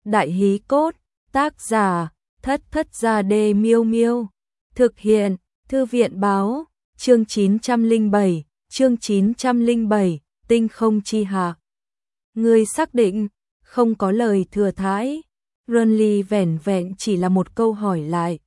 Đại hí cốt, tác giả, Thất Thất Gia Đê Miêu Miêu. Thực hiện, Thư viện báo, chương 907, tinh không chi hạ. Ngươi xác định, không có lời thừa thãi. Renly vẻn vẹn chỉ là một câu hỏi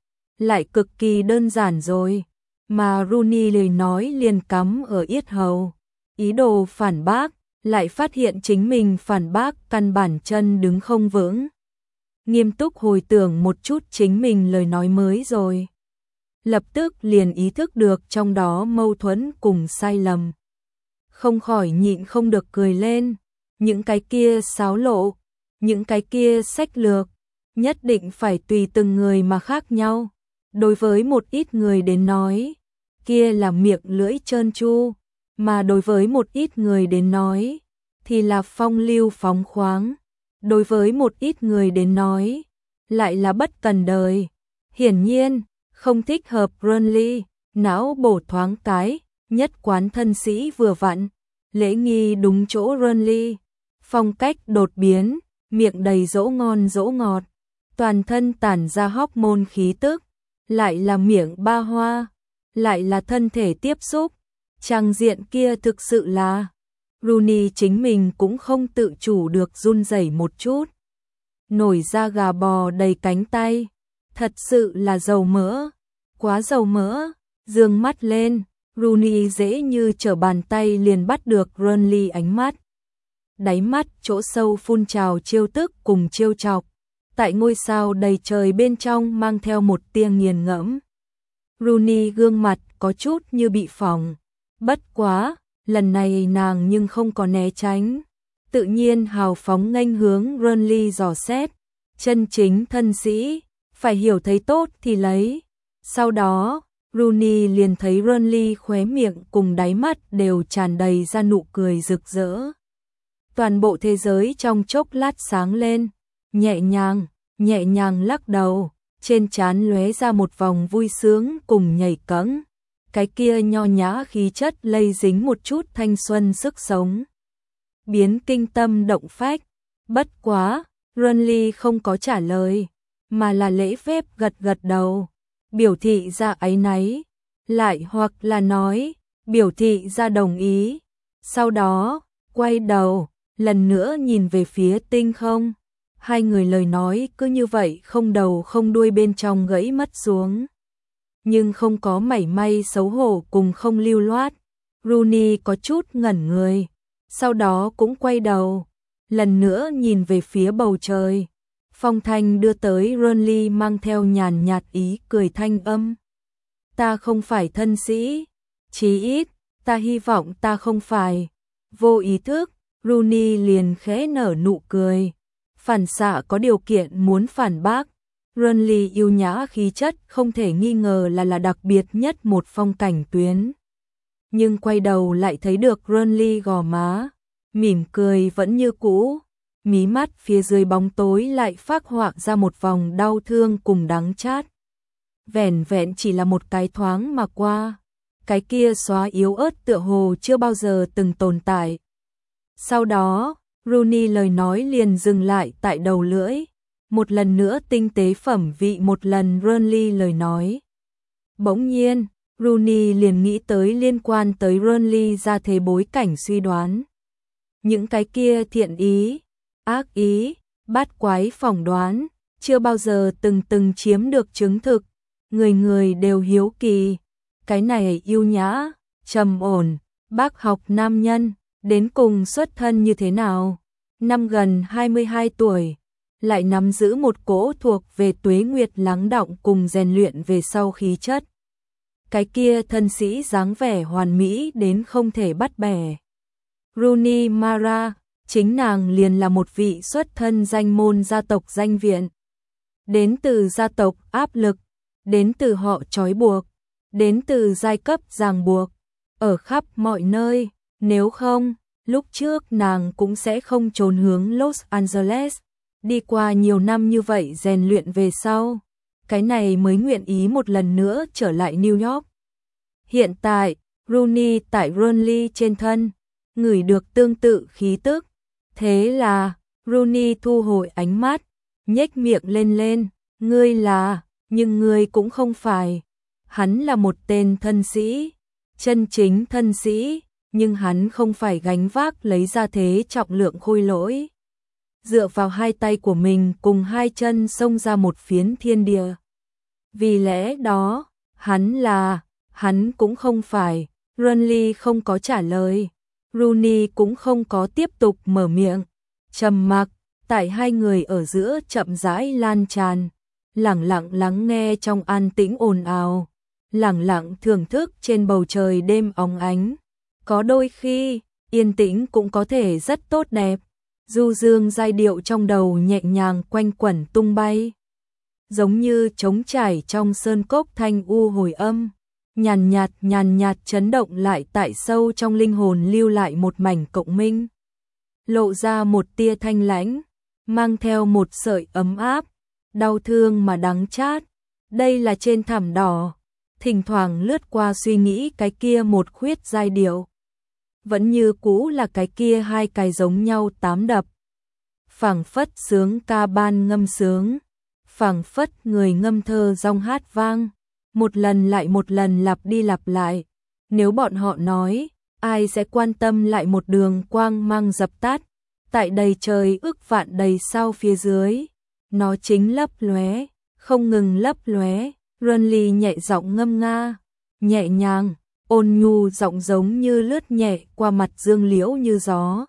lại cực kỳ đơn giản rồi. Mà Rooney lời nói liền cắm ở yết hầu. Ý đồ phản bác, lại phát hiện chính mình phản bác căn bản chân đứng không vững. Nghiêm túc hồi tưởng một chút chính mình lời nói mới rồi. Lập tức liền ý thức được trong đó mâu thuẫn cùng sai lầm. Không khỏi nhịn không được cười lên. Những cái kia xáo lộ, những cái kia sách lược, nhất định phải tùy từng người mà khác nhau. Đối với một ít người đến nói, kia là miệng lưỡi trơn tru, mà đối với một ít người đến nói, thì là phong lưu phóng khoáng. Đối với một ít người đến nói, lại là bất cần đời. Hiển nhiên, không thích hợp Renly, não bổ thoáng cái, nhất quán thân sĩ vừa vặn, lễ nghi đúng chỗ Renly, phong cách đột biến, miệng đầy dỗ ngon dỗ ngọt, toàn thân tản ra hormone khí tức, lại là miệng ba hoa, lại là thân thể tiếp xúc, trang diện kia thực sự là Rooney chính mình cũng không tự chủ được run rẩy một chút. Nổi da gà bò đầy cánh tay, thật sự là dầu mỡ, quá dầu mỡ. Dương mắt lên, Rooney dễ như trở bàn tay liền bắt được Renly ánh mắt. Đáy mắt chỗ sâu phun trào trêu tức cùng trêu chọc, tại ngôi sao đầy trời bên trong mang theo một tia nghiền ngẫm. Rooney gương mặt có chút như bị phỏng, bất quá, lần này nàng nhưng không có né tránh, tự nhiên hào phóng nghênh hướng Renly dò xét, chân chính thân sĩ, phải hiểu thấy tốt thì lấy. Sau đó, Rooney liền thấy Renly khóe miệng cùng đáy mắt đều tràn đầy ra nụ cười rực rỡ. Toàn bộ thế giới trong chốc lát sáng lên, nhẹ nhàng lắc đầu, trên trán lóe ra một vòng vui sướng cùng nhảy cẫng. Cái kia nho nhã khí chất lây dính một chút thanh xuân sức sống, biến kinh tâm động phách. Bất quá, Renly không có trả lời, mà là lễ phép gật đầu, biểu thị ra áy náy, lại hoặc là nói, biểu thị ra đồng ý. Sau đó, quay đầu, lần nữa nhìn về phía tinh không. Hai người lời nói cứ như vậy không đầu không đuôi bên trong gãy mất xuống. Nhưng không có mảy may xấu hổ cùng không lưu loát. Rooney có chút ngẩn người, sau đó cũng quay đầu, lần nữa nhìn về phía bầu trời. Phong thanh đưa tới Renly mang theo nhàn nhạt ý cười thanh âm. Ta không phải thân sĩ, chí ít, ta hy vọng ta không phải. Vô ý thức, Rooney liền khẽ nở nụ cười, phản xạ có điều kiện muốn phản bác. Renly yêu nhã khí chất không thể nghi ngờ là đặc biệt nhất một phong cảnh tuyến. Nhưng quay đầu lại thấy được Renly gò má, mỉm cười vẫn như cũ, mí mắt phía dưới bóng tối lại phác họa ra một vòng đau thương cùng đắng chát. Vẻn vẹn chỉ là một cái thoáng mà qua, cái kia xóa yếu ớt tựa hồ chưa bao giờ từng tồn tại. Sau đó, Rooney lời nói liền dừng lại tại đầu lưỡi. Một lần nữa tinh tế phẩm vị một lần Renly lời nói. Bỗng nhiên, Rooney liền nghĩ tới liên quan tới Renly ra thế bối cảnh suy đoán. Những cái kia thiện ý, ác ý, bát quái phỏng đoán, chưa bao giờ từng chiếm được chứng thực. Người đều hiếu kỳ. Cái này yêu nhã, trầm ổn, bác học nam nhân, đến cùng xuất thân như thế nào? Năm gần 22 tuổi. Lại nắm giữ một cỗ thuộc về tuế nguyệt lắng đọng cùng rèn luyện về sau khí chất. Cái kia thân sĩ dáng vẻ hoàn mỹ đến không thể bắt bẻ. Rooney Mara, chính nàng liền là một vị xuất thân danh môn gia tộc danh viện. Đến từ gia tộc áp lực, đến từ họ trói buộc, đến từ giai cấp ràng buộc, ở khắp mọi nơi, nếu không, lúc trước nàng cũng sẽ không trốn hướng Los Angeles. Đi qua nhiều năm như vậy rèn luyện về sau, cái này mới nguyện ý một lần nữa trở lại New York. Hiện tại, Rooney tại Renly trên thân, ngửi được tương tự khí tức. Thế là, Rooney thu hồi ánh mắt, nhếch miệng lên, ngươi là, nhưng ngươi cũng không phải. Hắn là một tên thân sĩ, chân chính thân sĩ, nhưng hắn không phải gánh vác lấy ra thế trọng lượng khôi lỗi. Dựa vào hai tay của mình cùng hai chân xông ra một phiến thiên địa. Vì lẽ đó, hắn cũng không phải. Renly không có trả lời. Rooney cũng không có tiếp tục mở miệng. Trầm mặc, tại hai người ở giữa chậm rãi lan tràn. Lẳng lặng lắng nghe trong an tĩnh ồn ào. Lẳng lặng thưởng thức trên bầu trời đêm óng ánh. Có đôi khi, yên tĩnh cũng có thể rất tốt đẹp. Du dương giai điệu trong đầu nhẹ nhàng quanh quẩn tung bay. Giống như trống trải trong sơn cốc thanh u hồi âm. Nhàn nhạt chấn động lại tại sâu trong linh hồn lưu lại một mảnh cộng minh. Lộ ra một tia thanh lãnh, mang theo một sợi ấm áp, đau thương mà đắng chát. Đây là trên thảm đỏ, thỉnh thoảng lướt qua suy nghĩ cái kia một khuyết giai điệu. Vẫn như cũ là cái kia hai cái giống nhau tám đập. Phảng phất sướng ca ban ngâm sướng, phảng phất người ngâm thơ dòng hát vang. Một lần lại một lần lặp đi lặp lại. Nếu bọn họ nói, ai sẽ quan tâm lại một đường quang mang dập tắt, tại đầy trời ức vạn đầy sao phía dưới. Nó chính lấp lóe, không ngừng lấp lóe. Renly nhẹ giọng ngâm nga, nhẹ nhàng, ôn nhu giọng giống như lướt nhẹ qua mặt dương liễu như gió.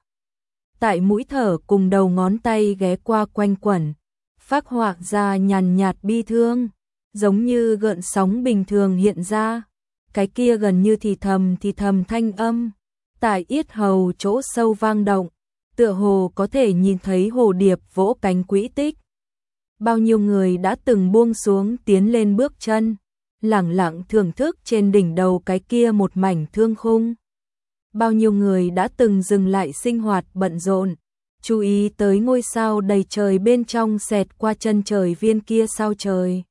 Tại mũi thở cùng đầu ngón tay ghé qua quanh quẩn, phác họa ra nhàn nhạt bi thương. Giống như gợn sóng bình thường hiện ra, cái kia gần như thì thầm thanh âm, tại yết hầu chỗ sâu vang động, tựa hồ có thể nhìn thấy hồ điệp vỗ cánh quỹ tích. Bao nhiêu người đã từng buông xuống tiến lên bước chân, lẳng lặng thưởng thức trên đỉnh đầu cái kia một mảnh thương khung. Bao nhiêu người đã từng dừng lại sinh hoạt bận rộn, chú ý tới ngôi sao đầy trời bên trong xẹt qua chân trời viên kia sao trời.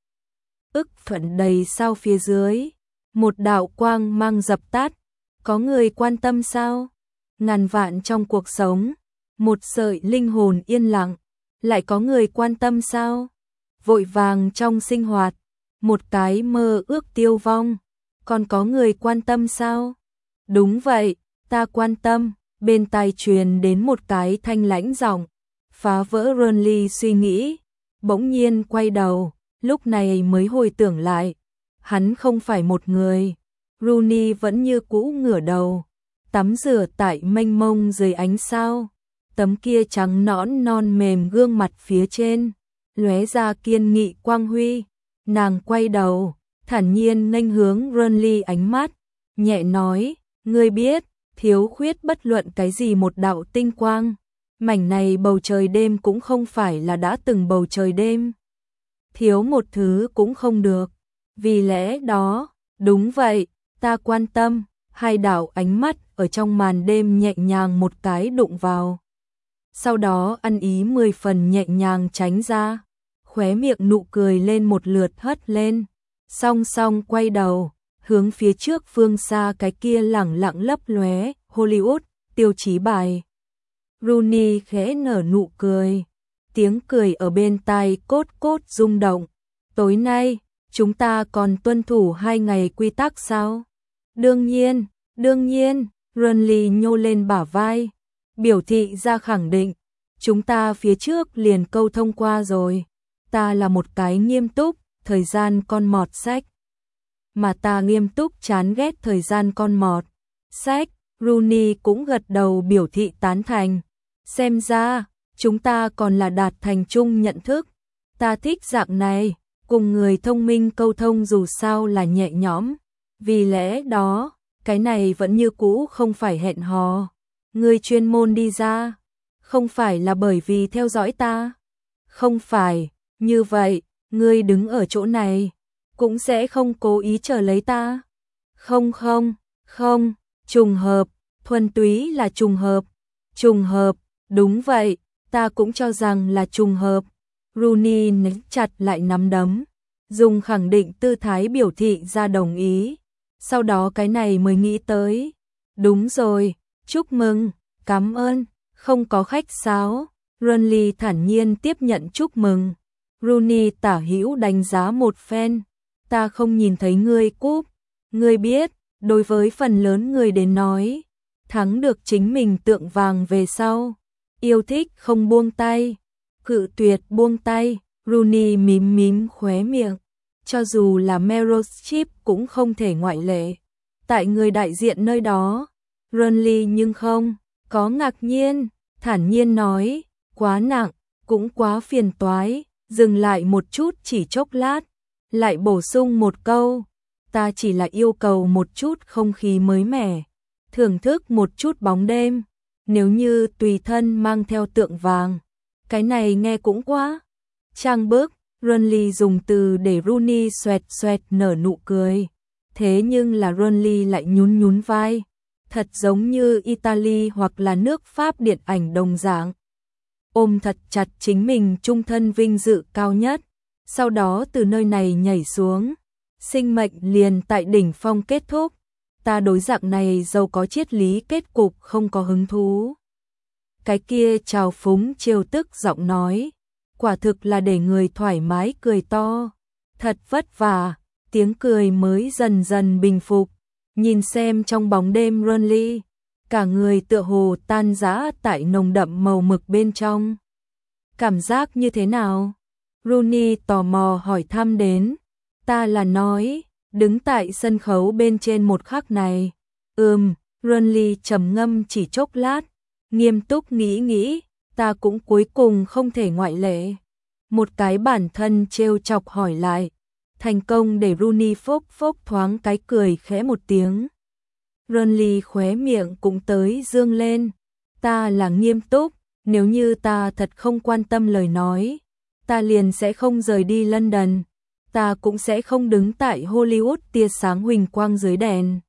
Ức thuận đầy sao phía dưới, một đạo quang mang dập tắt, có người quan tâm sao? Ngàn vạn trong cuộc sống, một sợi linh hồn yên lặng, lại có người quan tâm sao? Vội vàng trong sinh hoạt, một cái mơ ước tiêu vong, còn có người quan tâm sao? Đúng vậy, ta quan tâm. Bên tai truyền đến một cái thanh lãnh giọng, phá vỡ Renly suy nghĩ, bỗng nhiên quay đầu. Lúc này mới hồi tưởng lại, hắn không phải một người. Rooney vẫn như cũ ngửa đầu, tắm rửa tại mênh mông dưới ánh sao. Tấm kia trắng nõn non mềm gương mặt phía trên, lóe ra kiên nghị quang huy. Nàng quay đầu, thản nhiên nghênh hướng Renly ánh mắt, nhẹ nói, ngươi biết, thiếu khuyết bất luận cái gì một đạo tinh quang. Mảnh này bầu trời đêm cũng không phải là đã từng bầu trời đêm. Thiếu một thứ cũng không được. Vì lẽ đó, đúng vậy, ta quan tâm. Hai đạo ánh mắt ở trong màn đêm nhẹ nhàng một cái đụng vào. Sau đó ăn ý 10 phần nhẹ nhàng tránh ra. Khóe miệng nụ cười lên một lượt hất lên. Song song quay đầu, hướng phía trước phương xa cái kia lẳng lặng lấp lóe, Hollywood, tiêu chí bài. Rooney khẽ nở nụ cười. Tiếng cười ở bên tai cốt cốt rung động. Tối nay, chúng ta còn tuân thủ 2 ngày quy tắc sao? Đương nhiên, Renly nhô lên bả vai, biểu thị ra khẳng định. Chúng ta phía trước liền câu thông qua rồi. Ta là một cái nghiêm túc, thời gian con mọt sách. Mà ta nghiêm túc chán ghét thời gian con mọt sách. Rooney cũng gật đầu biểu thị tán thành. Xem ra, chúng ta còn là đạt thành chung nhận thức. Ta thích dạng này, cùng người thông minh câu thông dù sao là nhẹ nhõm. Vì lẽ đó, cái này vẫn như cũ không phải hẹn hò. Ngươi chuyên môn đi ra, không phải là bởi vì theo dõi ta. Không phải, như vậy, ngươi đứng ở chỗ này, cũng sẽ không cố ý chờ lấy ta. Không, trùng hợp, thuần túy là trùng hợp. Trùng hợp, đúng vậy, ta cũng cho rằng là trùng hợp. Rooney nắm chặt lại nắm đấm, dùng khẳng định tư thái biểu thị ra đồng ý. Sau đó cái này mới nghĩ tới. Đúng rồi, chúc mừng, cảm ơn, không có khách sáo. Rooney thản nhiên tiếp nhận chúc mừng. Rooney tả hữu đánh giá một phen. Ta không nhìn thấy ngươi cúp. Ngươi biết, đối với phần lớn người đến nói, thắng được chính mình tượng vàng về sau. Yêu thích không buông tay, cự tuyệt buông tay. Rooney mím mím khóe miệng. Cho dù là Meryl Streep cũng không thể ngoại lệ. Tại người đại diện nơi đó, Rooney nhưng không có ngạc nhiên, thản nhiên nói, quá nặng, cũng quá phiền toái, dừng lại một chút chỉ chốc lát, lại bổ sung một câu, ta chỉ là yêu cầu một chút không khí mới mẻ, thưởng thức một chút bóng đêm, nếu như tùy thân mang theo tượng vàng, cái này nghe cũng quá trang bức. Rooney dùng từ để Rooney xoẹt xoẹt nở nụ cười, thế nhưng là Rooney lại nhún nhún vai, thật giống như Italy hoặc là nước Pháp điện ảnh đồng dạng. Ôm thật chặt chính mình trung thân vinh dự cao nhất, sau đó từ nơi này nhảy xuống, sinh mệnh liền tại đỉnh phong kết thúc. Ta đối dạng này giàu có triết lý kết cục không có hứng thú. Cái kia trào phúng trêu tức giọng nói, quả thực là để người thoải mái cười to. Thật vất vả, tiếng cười mới dần dần bình phục. Nhìn xem trong bóng đêm Rooney, cả người tựa hồ tan rã tại nồng đậm màu mực bên trong. Cảm giác như thế nào? Rooney tò mò hỏi thăm đến. Ta là nói, đứng tại sân khấu bên trên một khắc này. Rooney trầm ngâm chỉ chốc lát, nghiêm túc nghĩ, ta cũng cuối cùng không thể ngoại lệ. Một cái bản thân trêu chọc hỏi lại, thành công để Rooney phốc phốc thoáng cái cười khẽ một tiếng. Rooney khóe miệng cũng tới dương lên, ta là nghiêm túc, nếu như ta thật không quan tâm lời nói, ta liền sẽ không rời đi London, ta cũng sẽ không đứng tại Hollywood tia sáng huỳnh quang dưới đèn.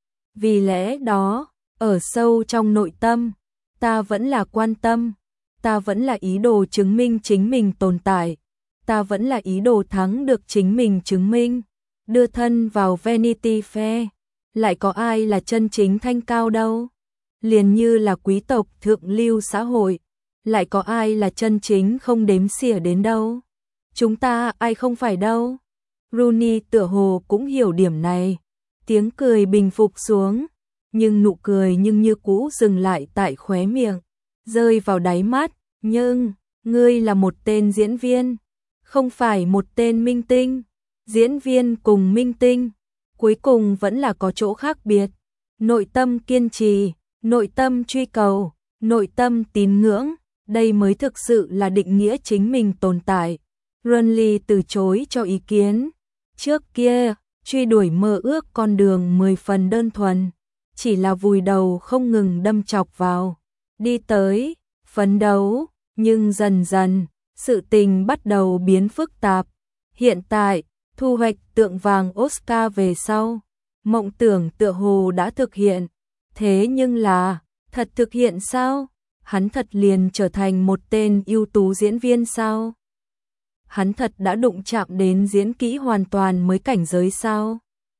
Vì lẽ đó, ở sâu trong nội tâm, ta vẫn là quan tâm, ta vẫn là ý đồ chứng minh chính mình tồn tại, ta vẫn là ý đồ thắng được chính mình chứng minh, đưa thân vào Vanity Fair, lại có ai là chân chính thanh cao đâu, liền như là quý tộc thượng lưu xã hội, lại có ai là chân chính không đếm xỉa đến đâu, chúng ta ai không phải đâu. Rooney tựa hồ cũng hiểu điểm này, tiếng cười bình phục xuống, nhưng nụ cười nhưng như cũ dừng lại tại khóe miệng, rơi vào đáy mắt, nhưng, ngươi là một tên diễn viên, không phải một tên minh tinh, diễn viên cùng minh tinh, cuối cùng vẫn là có chỗ khác biệt, nội tâm kiên trì, nội tâm truy cầu, nội tâm tín ngưỡng, đây mới thực sự là định nghĩa chính mình tồn tại. Rooney từ chối cho ý kiến, trước kia, truy đuổi mơ ước con đường 10 phần đơn thuần, chỉ là vùi đầu không ngừng đâm chọc vào, đi tới, phấn đấu, nhưng dần dần, sự tình bắt đầu biến phức tạp. Hiện tại, thu hoạch tượng vàng Oscar về sau, mộng tưởng tựa hồ đã thực hiện, thế nhưng là, thật thực hiện sao? Hắn thật liền trở thành một tên ưu tú diễn viên sao? Hắn thật đã đụng chạm đến diễn kỹ hoàn toàn mới cảnh giới sao?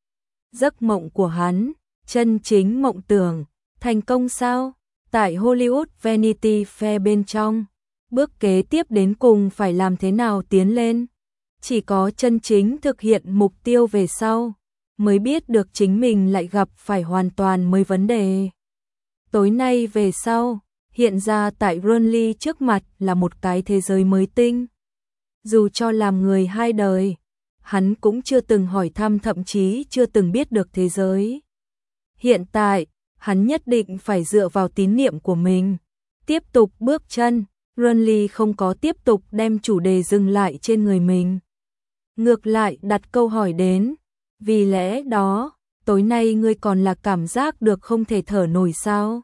Giấc mộng của hắn, chân chính mộng tưởng, thành công sao? Tại Hollywood Vanity Fair bên trong, bước kế tiếp đến cùng phải làm thế nào tiến lên? Chỉ có chân chính thực hiện mục tiêu về sau, mới biết được chính mình lại gặp phải hoàn toàn mới vấn đề. Tối nay về sau, hiện ra tại Rooney trước mặt là một cái thế giới mới tinh. Dù cho làm người hai đời, hắn cũng chưa từng hỏi thăm, thậm chí chưa từng biết được thế giới. Hiện tại, hắn nhất định phải dựa vào tín niệm của mình, tiếp tục bước chân. Rooney không có tiếp tục đem chủ đề dừng lại trên người mình. Ngược lại đặt câu hỏi đến, vì lẽ đó, tối nay ngươi còn là cảm giác được không thể thở nổi sao?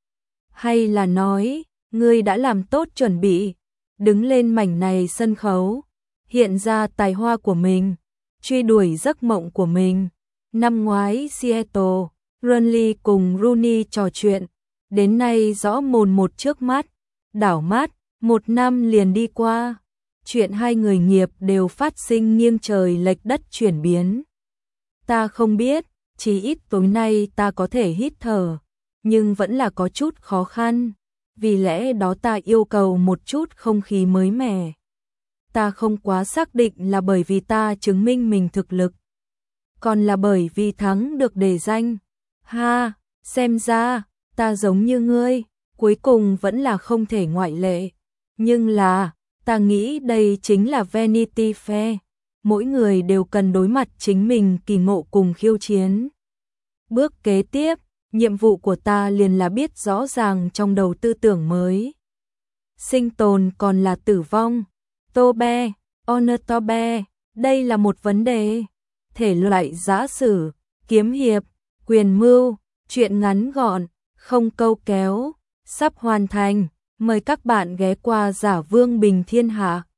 Hay là nói, ngươi đã làm tốt chuẩn bị, đứng lên mảnh này sân khấu, hiện ra tài hoa của mình, truy đuổi giấc mộng của mình. Năm ngoái Seattle, Rooney cùng Rooney trò chuyện, đến nay rõ mồn một trước mắt, đảo mắt, 1 năm liền đi qua, chuyện hai người nghiệp đều phát sinh nghiêng trời lệch đất chuyển biến. Ta không biết, chỉ ít tối nay ta có thể hít thở, nhưng vẫn là có chút khó khăn, vì lẽ đó ta yêu cầu một chút không khí mới mẻ. Ta không quá xác định là bởi vì ta chứng minh mình thực lực, còn là bởi vì thắng được đề danh. Ha, xem ra, ta giống như ngươi, cuối cùng vẫn là không thể ngoại lệ. Nhưng là, ta nghĩ đây chính là Vanity Fair. Mỗi người đều cần đối mặt chính mình kỳ ngộ cùng khiêu chiến. Bước kế tiếp, nhiệm vụ của ta liền là biết rõ ràng trong đầu tư tưởng mới. Sinh tồn còn là tử vong. Tobe, Onotobe, đây là một vấn đề. Thể loại giã sử, kiếm hiệp, quyền mưu, truyện ngắn gọn, không câu kéo, sắp hoàn thành. Mời các bạn ghé qua Giả Vương Bình Thiên Hạ.